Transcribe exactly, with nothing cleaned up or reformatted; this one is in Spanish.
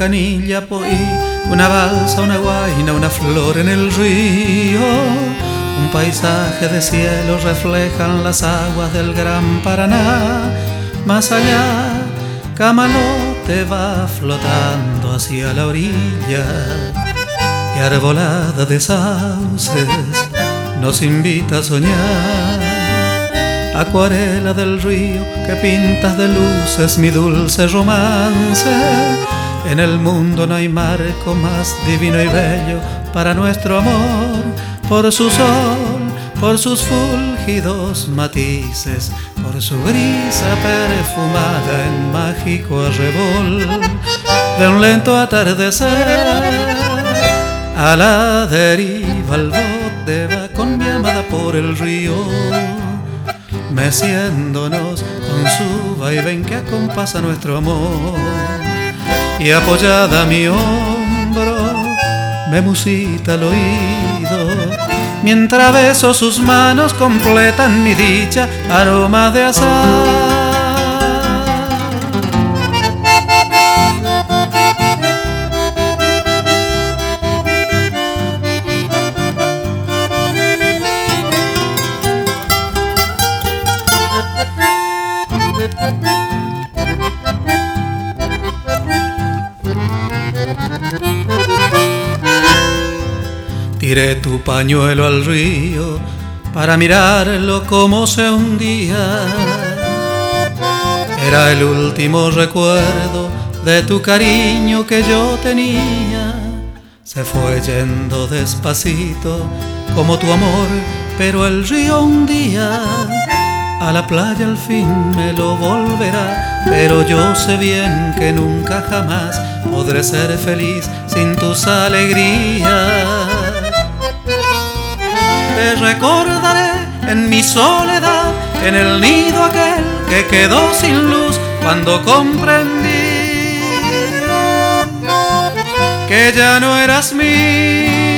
canilla, poí, una balsa, una guaina, una flor en el río. Un paisaje de cielo reflejan las aguas del gran Paraná. Más allá, Camalote va flotando hacia la orilla y arbolada de sauces nos invita a soñar. Acuarela del río que pintas de luces mi dulce romance. En el mundo no hay marco más divino y bello para nuestro amor. Por su sol, por sus fulgidos matices, por su brisa perfumada en mágico arrebol de un lento atardecer. A la deriva el bote va con mi amada por el río, meciéndonos con su vaivén que acompasa nuestro amor. Y apoyada a mi hombro me musita al oído, mientras beso sus manos completan mi dicha, aroma de azahar. Tiré tu pañuelo al río para mirarlo como se hundía. Era el último recuerdo de tu cariño que yo tenía. Se fue yendo despacito como tu amor, pero el río un día a la playa al fin me lo volverá. Pero yo sé bien que nunca jamás podré ser feliz sin tus alegrías. Te recordaré en mi soledad, en el nido aquel que quedó sin luz, cuando comprendí que ya no eras mía.